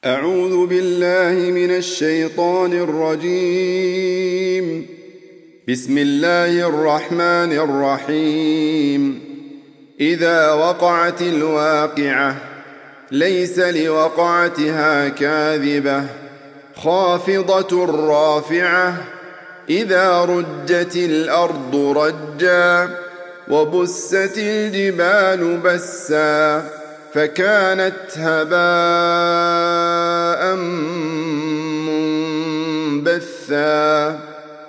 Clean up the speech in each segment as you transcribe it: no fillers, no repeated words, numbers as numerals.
أعوذ بالله من الشيطان الرجيم. بسم الله الرحمن الرحيم. إذا وقعت الواقعة ليس لوقعتها كاذبة خافضة رافعة إذا رجت الأرض رجا وبست الجبال بسا فكانت هباء منبثا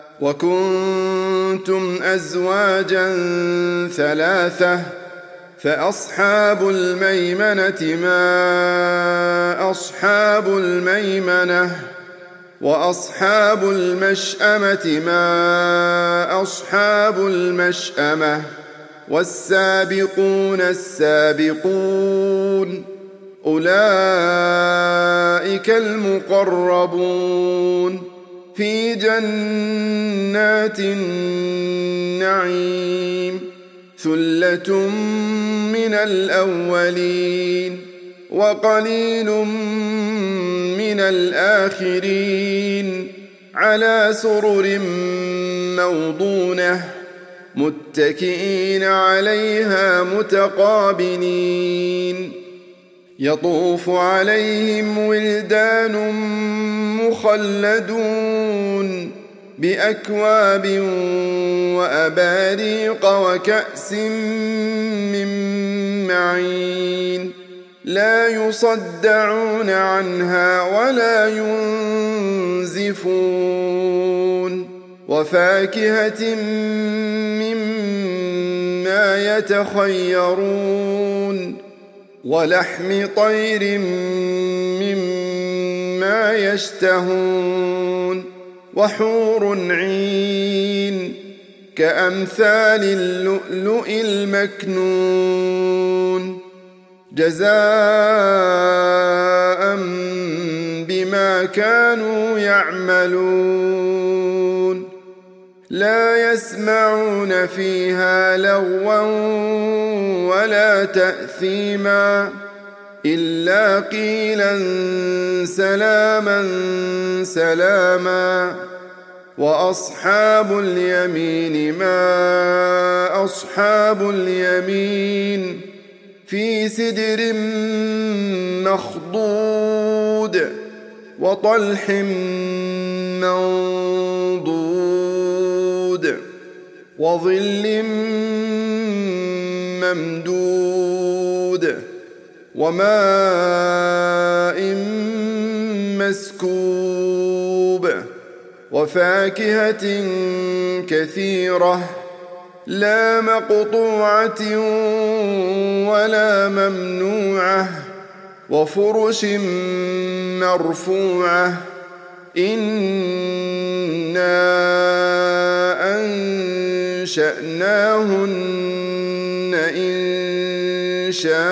وكنتم أزواجا ثلاثة فأصحاب الميمنة ما أصحاب الميمنة وأصحاب المشأمة ما أصحاب المشأمة والسابقون السابقون أولئك المقربون في جنات النعيم ثلة من الأولين وقليل من الآخرين على سرر موضونة متكئين عليها متقابلين يطوف عليهم ولدان مخلدون بأكواب وأباريق وكأس من معين لا يصدعون عنها ولا ينزفون وفاكهة مما يتخيرون ولحم طير مما يشتهون وحور عين كأمثال اللؤلؤ المكنون جزاء بما كانوا يعملون لا يسمعون فيها لغوا ولا تأثيما إلا قيلا سلاما سلاما وأصحاب اليمين ما أصحاب اليمين في سدر مخضود وطلح منضود وظل ممدود وماء مسكوب وفاكهة كثيرة لا مقطوعة ولا ممنوعة وفرش مرفوعة إنا أنشأناهن إن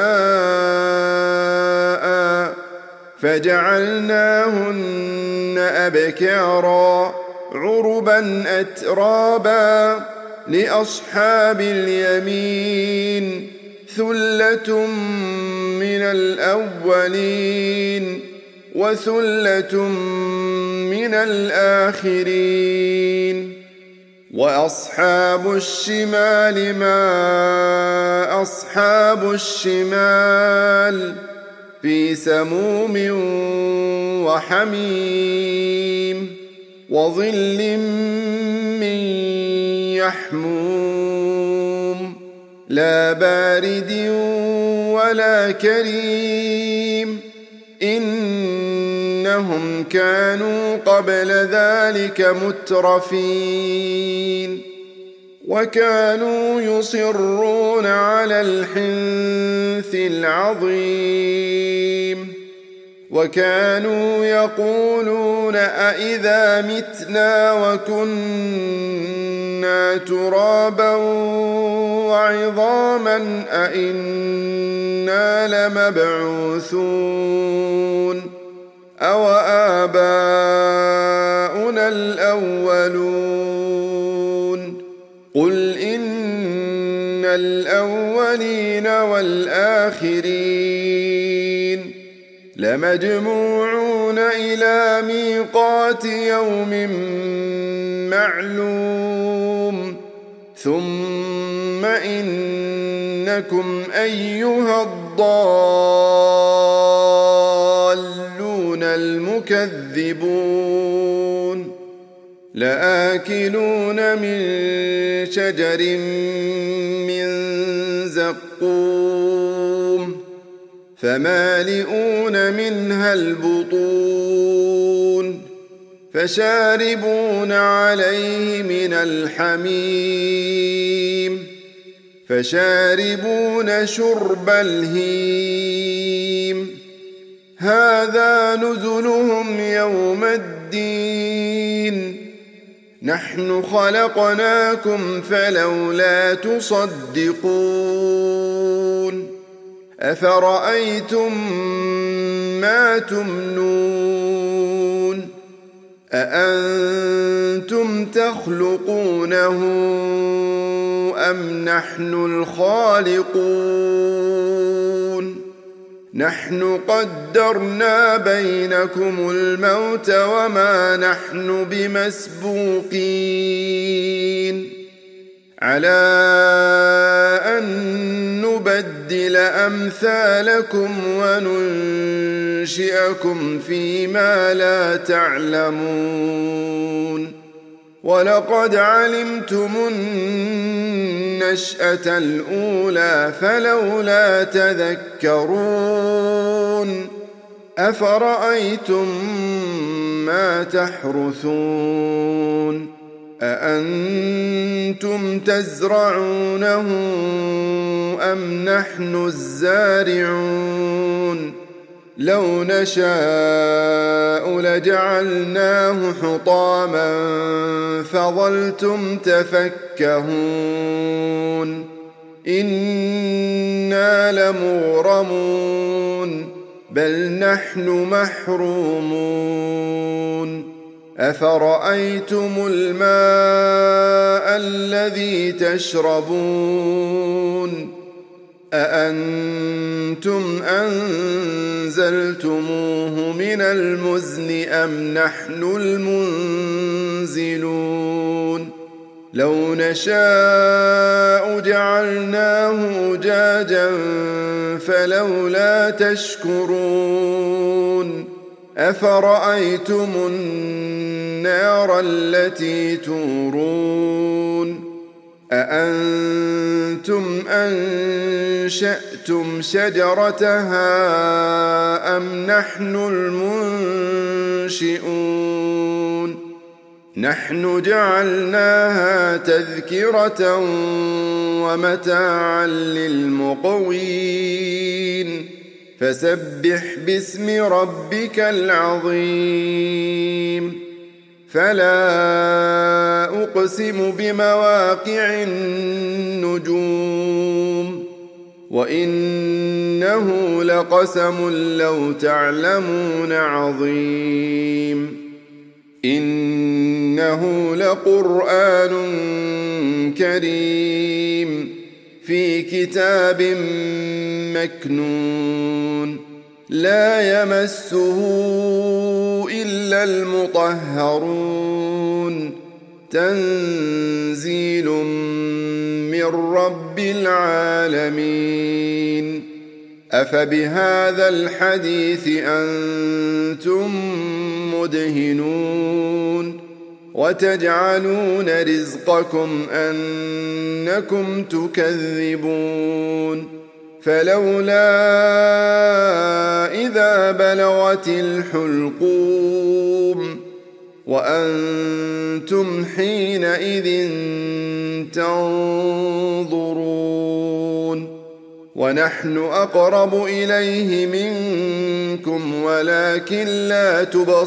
شاء فجعلناهن أبكارا عربا أترابا لأصحاب اليمين ثلة من الأولين وثلة من الآخرين وأصحاب الشمال ما أصحاب الشمال في سموم وحميم وظل من يحموم لا بارد ولا كريم إنهم كانوا قبل ذلك مترفين وكانوا يصرون على الحنث العظيم وكانوا يقولون أإذا متنا وكنا ترابا وعظاما أإنا لمبعوثون أو آباؤنا الأولون قل إن الأولين والآخرين لمجموعون إلى ميقات يوم معلوم ثم إنكم أيها الضالون المكذبون لآكلون من شجر من زقوم فمالئون منها البطون فشاربون عليه من الحميم فشاربون شرب الهيم هذا نزلهم يوم الدين نحن خلقناكم فلولا تصدقون أفرأيتم ما تمنون أأنتم تخلقونه أم نحن الخالقون نحن قدرنا بينكم الموت وما نحن بمسبوقين على أن نبدل أمثالكم وننشئكم فيما لا تعلمون ولقد علمتم النشأة الأولى فلولا تذكرون أفرأيتم ما تحرثون أأنتم تزرعونه أم نحن الزارعون لو نشاء لجعلناه حطاما فظلتم تفكهون إنا لمغرمون بل نحن محرومون أفرأيتم الماء الذي تشربون أأنتم أنزلتموه من المزن أم نحن المنزلون لو نشاء جعلناه أجاجا فلولا تشكرون أفرأيتم النار التي تورون أأنتم أنشأتم شجرتها أم نحن المنشئون نحن جعلناها تذكرة ومتاعا للمقوين فسبح باسم ربك العظيم فلا أقسم بمواقع النجوم وإنه لقسم لو تعلمون عظيم إنه لقرآن كريم في كتاب مكنون لا يمسه إلا المطهرون تنزيل من رب العالمين أفبهذا الحديث أنتم مدهنون وتجعلون رزقكم أنكم تكذبون فلولا إذا بلغت الحلقوم وأنتم حينئذ تنظرون ونحن أقرب إليه منكم ولكن لا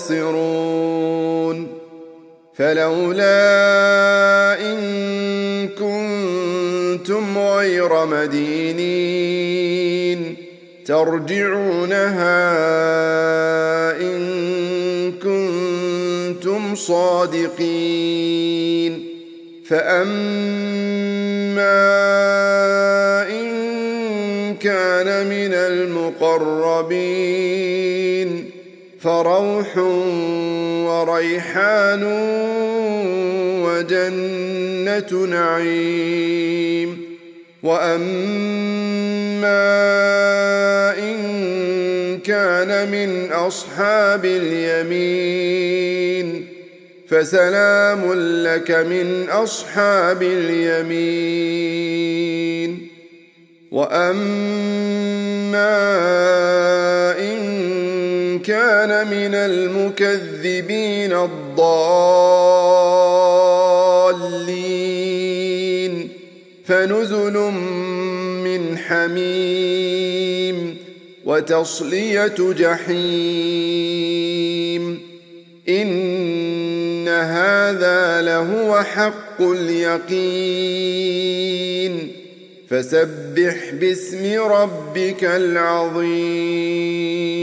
تبصرون فلولا إن كنتم غير مدينين ترجعونها إن كنتم صادقين فأما إن كان من المقربين فروح وريحان وجنة نعيم. وأما إن كان من أصحاب اليمين فسلام لك من أصحاب اليمين. وأما إن كان من المكذبين الضالين فنزل من حميم وتصلية جحيم. إن هذا لهو حق اليقين. فسبح باسم ربك العظيم.